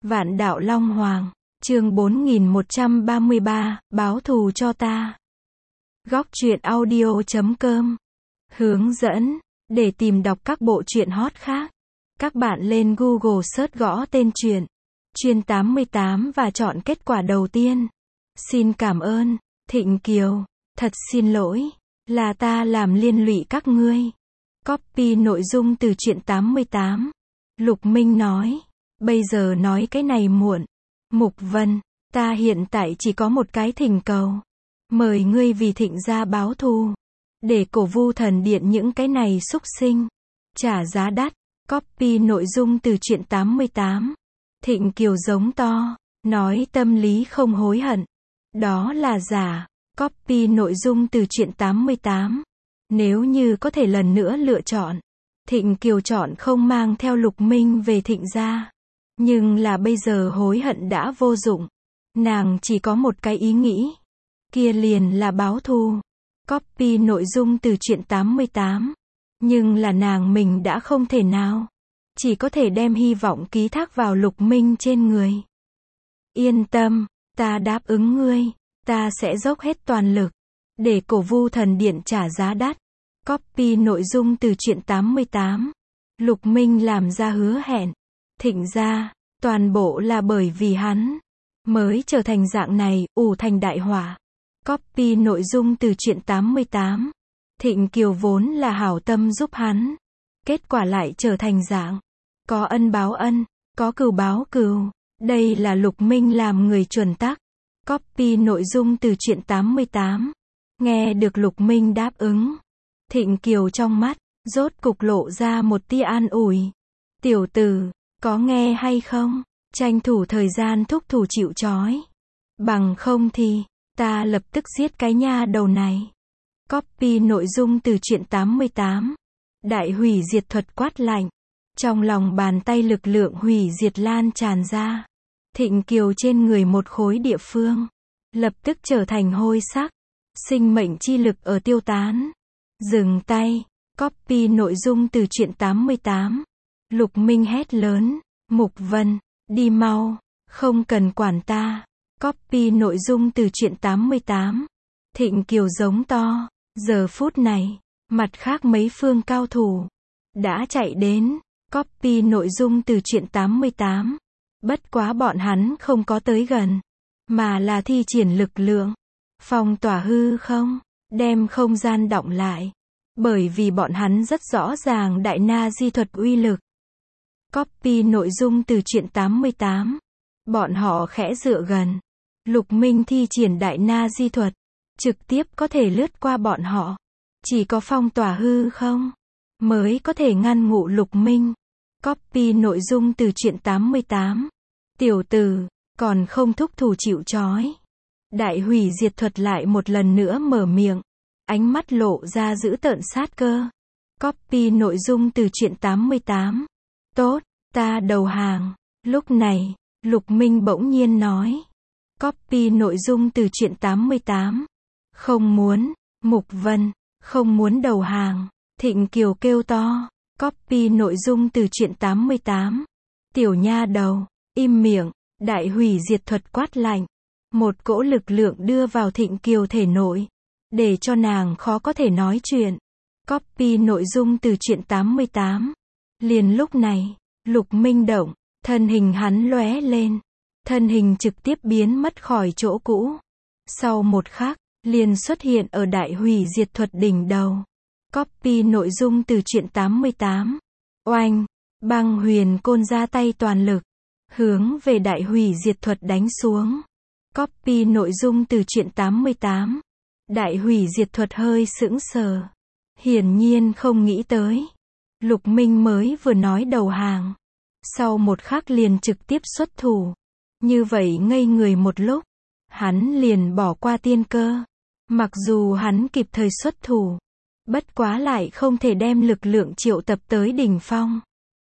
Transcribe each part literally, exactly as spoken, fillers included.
Vạn đạo Long Hoàng, chương bốn nghìn một trăm ba mươi ba, báo thù cho ta. Góc truyện audio chấm com. Hướng dẫn, để tìm đọc các bộ truyện hot khác. Các bạn lên Google search gõ tên truyện, Truyện tám mươi tám và chọn kết quả đầu tiên. Xin cảm ơn, Thịnh Kiều, thật xin lỗi, là ta làm liên lụy các ngươi. Copy nội dung từ Truyện tám mươi tám. Lục Minh nói, bây giờ nói cái này muộn. Mục Vân, ta hiện tại chỉ có một cái thỉnh cầu. Mời ngươi vì Thịnh gia báo thù. Để cổ Vu Thần Điện những cái này xúc sinh trả giá đắt. Copy nội dung từ Truyện tám mươi tám. Thịnh Kiều giống to, nói tâm lý không hối hận. Đó là giả. Copy nội dung từ Truyện tám mươi tám. Nếu như có thể lần nữa lựa chọn, Thịnh Kiều chọn không mang theo Lục Minh về Thịnh gia. Nhưng là bây giờ hối hận đã vô dụng. Nàng chỉ có một cái ý nghĩ. Kia liền là báo thù. Copy nội dung từ Truyện tám mươi tám. Nhưng là nàng mình đã không thể nào. Chỉ có thể đem hy vọng ký thác vào Lục Minh trên người. Yên tâm, ta đáp ứng ngươi. Ta sẽ dốc hết toàn lực. Để cổ Vu Thần Điện trả giá đắt. Copy nội dung từ Truyện tám mươi tám. Lục Minh làm ra hứa hẹn. Thịnh gia, toàn bộ là bởi vì hắn mới trở thành dạng này, ủ thành đại họa. Copy nội dung từ Truyện tám mươi tám. Thịnh Kiều vốn là hảo tâm giúp hắn. Kết quả lại trở thành dạng. Có ân báo ân, có cừu báo cừu. Đây là Lục Minh làm người chuẩn tắc. Copy nội dung từ Truyện tám mươi tám. Nghe được Lục Minh đáp ứng. Thịnh Kiều trong mắt, rốt cục lộ ra một tia an ủi. Tiểu tử, có nghe hay không? Tranh thủ thời gian thúc thủ chịu trói. Bằng không thì, ta lập tức giết cái nha đầu này. Copy nội dung từ Truyện tám mươi tám. Đại hủy diệt thuật quát lạnh. Trong lòng bàn tay lực lượng hủy diệt lan tràn ra. Thịnh Kiều trên người một khối địa phương. Lập tức trở thành hôi sắc. Sinh mệnh chi lực ở tiêu tán. Dừng tay. Copy nội dung từ Truyện tám mươi tám. Lục Minh hét lớn. Mục Vân, đi mau. Không cần quản ta. Copy nội dung từ Truyện tám mươi tám. Thịnh Kiều giống to. Giờ phút này, mặt khác mấy phương cao thủ đã chạy đến. Copy nội dung từ Truyện tám mươi tám. Bất quá bọn hắn không có tới gần, mà là thi triển lực lượng. Phong tỏa hư không, đem không gian đọng lại. Bởi vì bọn hắn rất rõ ràng đại na di thuật uy lực. Copy nội dung từ Truyện tám mươi tám. Bọn họ khẽ dựa gần. Lục Minh thi triển đại na di thuật. Trực tiếp có thể lướt qua bọn họ. Chỉ có phong tỏa hư không mới có thể ngăn ngụ Lục Minh. Copy nội dung từ Truyện tám mươi tám. Tiểu tử, còn không thúc thủ chịu trói. Đại hủy diệt thuật lại một lần nữa mở miệng. Ánh mắt lộ ra dữ tợn sát cơ. Copy nội dung từ Truyện tám mươi tám. Tốt, ta đầu hàng. Lúc này, Lục Minh bỗng nhiên nói. Copy nội dung từ Truyện tám mươi tám. Không muốn, Mục Vân, không muốn đầu hàng. Thịnh Kiều kêu to. Copy nội dung từ Truyện tám mươi tám. Tiểu nha đầu, im miệng. Đại hủy diệt thuật quát lạnh. Một cỗ lực lượng đưa vào Thịnh Kiều thể nội. Để cho nàng khó có thể nói chuyện. Copy nội dung từ Truyện tám mươi tám. Liền lúc này, Lục Minh động, thân hình hắn lóe lên. Thân hình trực tiếp biến mất khỏi chỗ cũ. Sau một khắc, liền xuất hiện ở đại hủy diệt thuật đỉnh đầu. Copy nội dung từ Truyện tám mươi tám. Oanh, băng huyền côn ra tay toàn lực. Hướng về đại hủy diệt thuật đánh xuống. Copy nội dung từ Truyện tám mươi tám. Đại hủy diệt thuật hơi sững sờ. Hiển nhiên không nghĩ tới. Lục Minh mới vừa nói đầu hàng. Sau một khắc liền trực tiếp xuất thủ. Như vậy ngây người một lúc. Hắn liền bỏ qua tiên cơ. Mặc dù hắn kịp thời xuất thủ. Bất quá lại không thể đem lực lượng triệu tập tới đỉnh phong.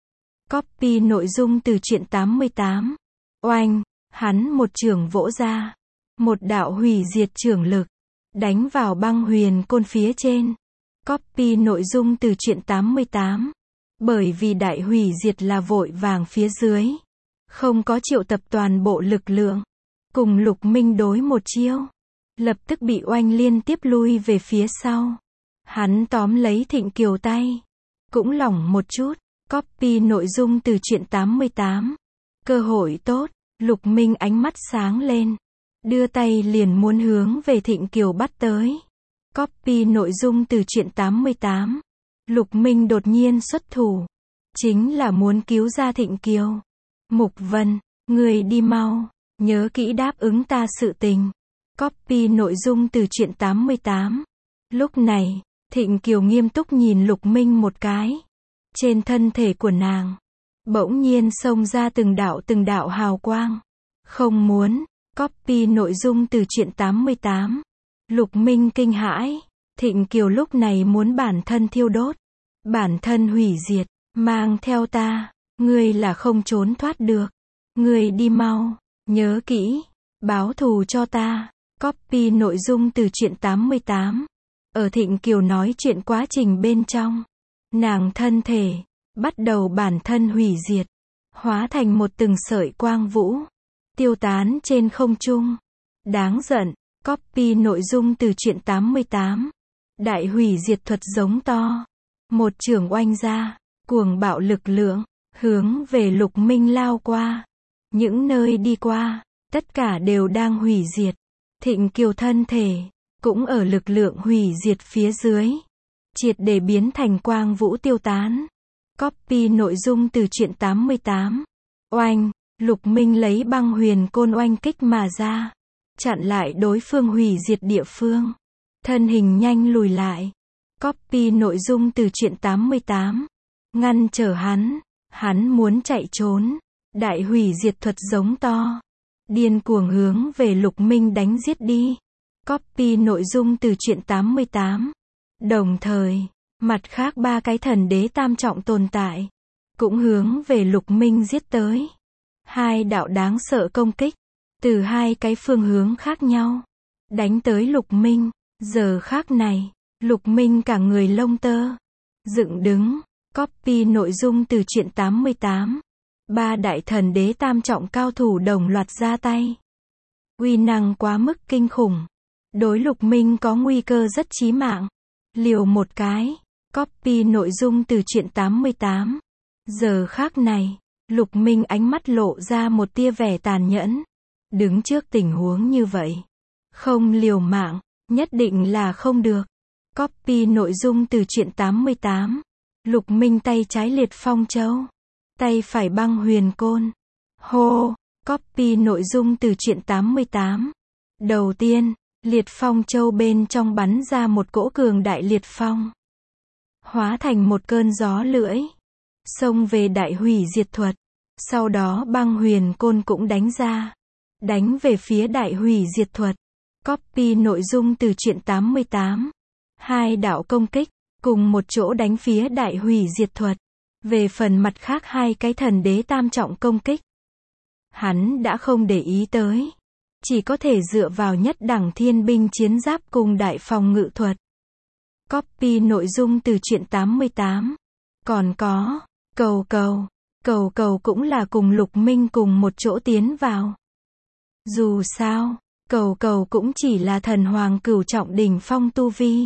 Copy nội dung từ Truyện tám mươi tám. Oanh, hắn một chưởng vỗ ra. Một đạo hủy diệt chưởng lực. Đánh vào băng huyền côn phía trên. Copy nội dung từ Truyện tám mươi tám. Bởi vì đại hủy diệt là vội vàng phía dưới. không có triệu tập toàn bộ lực lượng, cùng Lục Minh đối một chiêu, lập tức bị Oanh liên tiếp lui về phía sau. Hắn tóm lấy Thịnh Kiều tay, cũng lỏng một chút. Copy nội dung từ truyện tám mươi tám. Cơ hội tốt, Lục Minh ánh mắt sáng lên, đưa tay liền muốn hướng về Thịnh Kiều bắt tới. Copy nội dung từ truyện tám mươi tám. Lục Minh đột nhiên xuất thủ, chính là muốn cứu ra Thịnh Kiều. Mục Vân, người đi mau, nhớ kỹ đáp ứng ta sự tình. Copy nội dung từ truyện tám mươi tám. Lúc này, Thịnh Kiều nghiêm túc nhìn Lục Minh một cái. Trên thân thể của nàng, bỗng nhiên xông ra từng đạo từng đạo hào quang. Không muốn. Copy nội dung từ truyện tám mươi tám. Lục Minh kinh hãi. Thịnh Kiều lúc này muốn bản thân thiêu đốt, bản thân hủy diệt. Mang theo ta, ngươi là không trốn thoát được. Ngươi đi mau, nhớ kỹ, báo thù cho ta. Copy nội dung từ truyện tám mươi tám. Ở Thịnh Kiều nói chuyện quá trình bên trong, nàng thân thể bắt đầu bản thân hủy diệt, hóa thành một từng sợi quang vũ, tiêu tán trên không trung. Đáng giận. Copy nội dung từ truyện tám mươi tám. Đại hủy diệt thuật giống to, một chưởng oanh ra, cuồng bạo lực lượng, hướng về Lục Minh lao qua. Những nơi đi qua, tất cả đều đang hủy diệt. Thịnh Kiều thân thể cũng ở lực lượng hủy diệt phía dưới, triệt để biến thành quang vũ tiêu tán. Copy nội dung từ truyện tám mươi tám. Oanh, Lục Minh lấy băng huyền côn oanh kích mà ra, chặn lại đối phương hủy diệt địa phương, thân hình nhanh lùi lại. Copy nội dung từ truyện tám mươi tám. Ngăn trở hắn, hắn muốn chạy trốn. Đại hủy diệt thuật giống to, điên cuồng hướng về Lục Minh đánh giết đi. Copy nội dung từ truyện tám mươi tám. Đồng thời, mặt khác ba cái thần đế tam trọng tồn tại, cũng hướng về Lục Minh giết tới. Hai đạo đáng sợ công kích, từ hai cái phương hướng khác nhau, đánh tới Lục Minh. Giờ khác này, Lục Minh cả người lông tơ dựng đứng. Copy nội dung từ truyện tám mươi tám. Ba đại thần đế tam trọng cao thủ đồng loạt ra tay. Uy năng quá mức kinh khủng, đối Lục Minh có nguy cơ rất chí mạng. Liều một cái. Copy nội dung từ truyện tám mươi tám. Giờ khác này, Lục Minh ánh mắt lộ ra một tia vẻ tàn nhẫn. Đứng trước tình huống như vậy, không liều mạng, nhất định là không được. Copy nội dung từ truyện tám mươi tám. Lục Minh tay trái liệt phong châu, tay phải băng huyền côn. Hô. Copy nội dung từ truyện tám mươi tám. Đầu tiên, liệt phong châu bên trong bắn ra một cỗ cường đại liệt phong, hóa thành một cơn gió lưỡi, xông về đại hủy diệt thuật. Sau đó băng huyền côn cũng đánh ra, đánh về phía đại hủy diệt thuật. Copy nội dung từ truyện tám mươi tám. Hai đạo công kích, cùng một chỗ đánh phía đại hủy diệt thuật. Về phần mặt khác hai cái thần đế tam trọng công kích, hắn đã không để ý tới, chỉ có thể dựa vào nhất đẳng thiên binh chiến giáp cùng đại phòng ngự thuật. Copy nội dung từ truyện tám mươi tám. Còn có, cầu cầu. Cầu cầu cũng là cùng Lục Minh cùng một chỗ tiến vào. Dù sao, cầu cầu cũng chỉ là thần hoàng cửu trọng đỉnh phong tu vi.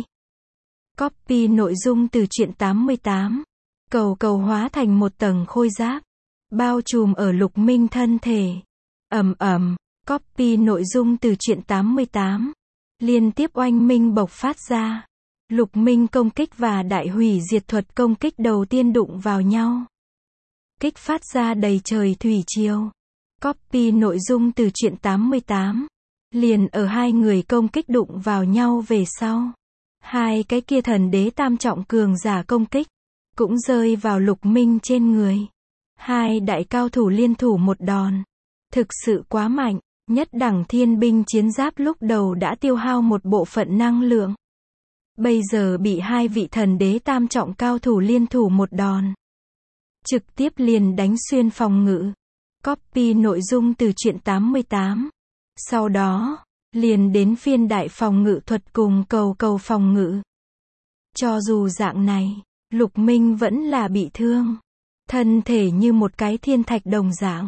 Copy nội dung từ truyện tám mươi tám. Cầu cầu hóa thành một tầng khôi giáp, bao trùm ở Lục Minh thân thể. Ầm ầm. Copy nội dung từ truyện tám mươi tám. Liên tiếp oanh minh bộc phát ra. Lục Minh công kích và đại hủy diệt thuật công kích đầu tiên đụng vào nhau, kích phát ra đầy trời thủy triều. Copy nội dung từ truyện tám mươi tám. Liền ở hai người công kích đụng vào nhau về sau, hai cái kia thần đế tam trọng cường giả công kích cũng rơi vào Lục Minh trên người. Hai đại cao thủ liên thủ một đòn, thực sự quá mạnh. Nhất đẳng thiên binh chiến giáp lúc đầu đã tiêu hao một bộ phận năng lượng, bây giờ bị hai vị thần đế tam trọng cao thủ liên thủ một đòn, trực tiếp liền đánh xuyên phòng ngự. Copy nội dung từ truyện tám mươi tám. Sau đó, liền đến phiên đại phòng ngự thuật cùng cầu cầu phòng ngự. Cho dù dạng này, Lục Minh vẫn là bị thương, thân thể như một cái thiên thạch đồng dạng,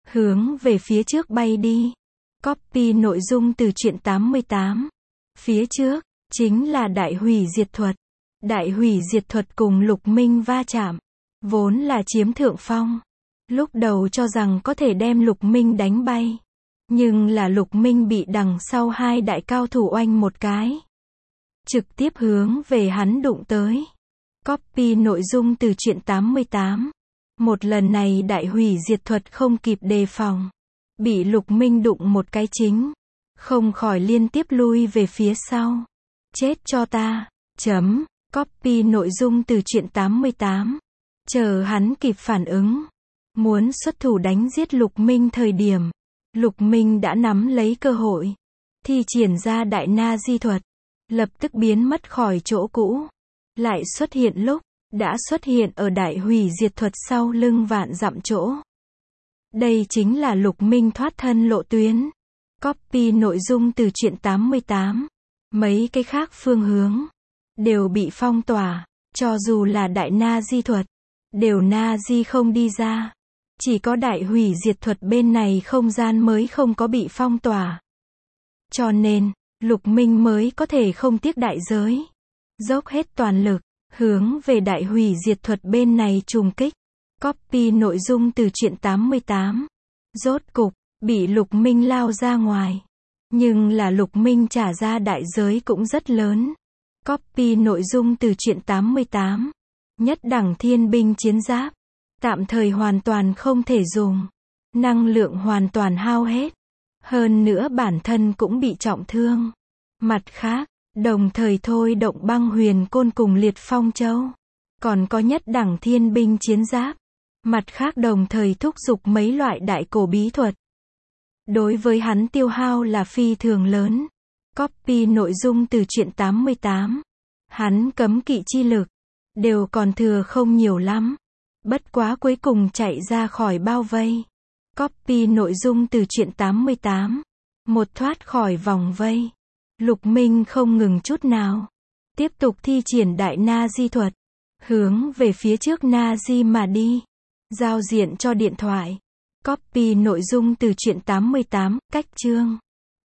hướng về phía trước bay đi. Copy nội dung từ truyện tám mươi tám. Phía trước, chính là đại hủy diệt thuật. Đại hủy diệt thuật cùng Lục Minh va chạm, vốn là chiếm thượng phong. Lúc đầu cho rằng có thể đem Lục Minh đánh bay. Nhưng là Lục Minh bị đằng sau hai đại cao thủ oanh một cái. Trực tiếp hướng về hắn đụng tới. Copy nội dung từ truyện tám mươi tám. Một lần này đại hủy diệt thuật không kịp đề phòng. Bị Lục Minh đụng một cái chính. Không khỏi liên tiếp lui về phía sau. Chết cho ta. Chấm. Copy nội dung từ truyện tám mươi tám. Chờ hắn kịp phản ứng. Muốn xuất thủ đánh giết Lục Minh thời điểm. Lục Minh đã nắm lấy cơ hội. Thi triển ra đại na di thuật. Lập tức biến mất khỏi chỗ cũ. Lại xuất hiện lúc. Đã xuất hiện ở đại hủy diệt thuật sau lưng vạn dặm chỗ. Đây chính là Lục Minh thoát thân lộ tuyến. Copy nội dung từ truyện tám mươi tám. Mấy cái khác phương hướng. Đều bị phong tỏa. Cho dù là đại na di thuật. Đều na di không đi ra. Chỉ có đại hủy diệt thuật bên này không gian mới không có bị phong tỏa. Cho nên, Lục Minh mới có thể không tiếc đại giới. Dốc hết toàn lực. Hướng về đại hủy diệt thuật bên này trùng kích. Copy nội dung từ truyện tám mươi tám. Rốt cục, bị Lục Minh lao ra ngoài. Nhưng là Lục Minh trả ra đại giới cũng rất lớn. Copy nội dung từ truyện tám mươi tám. Nhất đẳng thiên binh chiến giáp. Tạm thời hoàn toàn không thể dùng. Năng lượng hoàn toàn hao hết. Hơn nữa bản thân cũng bị trọng thương. Mặt khác, đồng thời thôi động băng huyền côn cùng liệt phong châu. Còn có nhất đẳng thiên binh chiến giáp. Mặt khác đồng thời thúc giục mấy loại đại cổ bí thuật. Đối với hắn tiêu hao là phi thường lớn. Copy nội dung từ truyện tám mươi tám. Hắn cấm kỵ chi lực. Đều còn thừa không nhiều lắm. Bất quá cuối cùng chạy ra khỏi bao vây. Copy nội dung từ truyện tám mươi tám. Một thoát khỏi vòng vây. Lục Minh không ngừng chút nào. Tiếp tục thi triển đại na di thuật. Hướng về phía trước na di mà đi. Giao diện cho điện thoại. Copy nội dung từ truyện tám mươi tám, cách chương.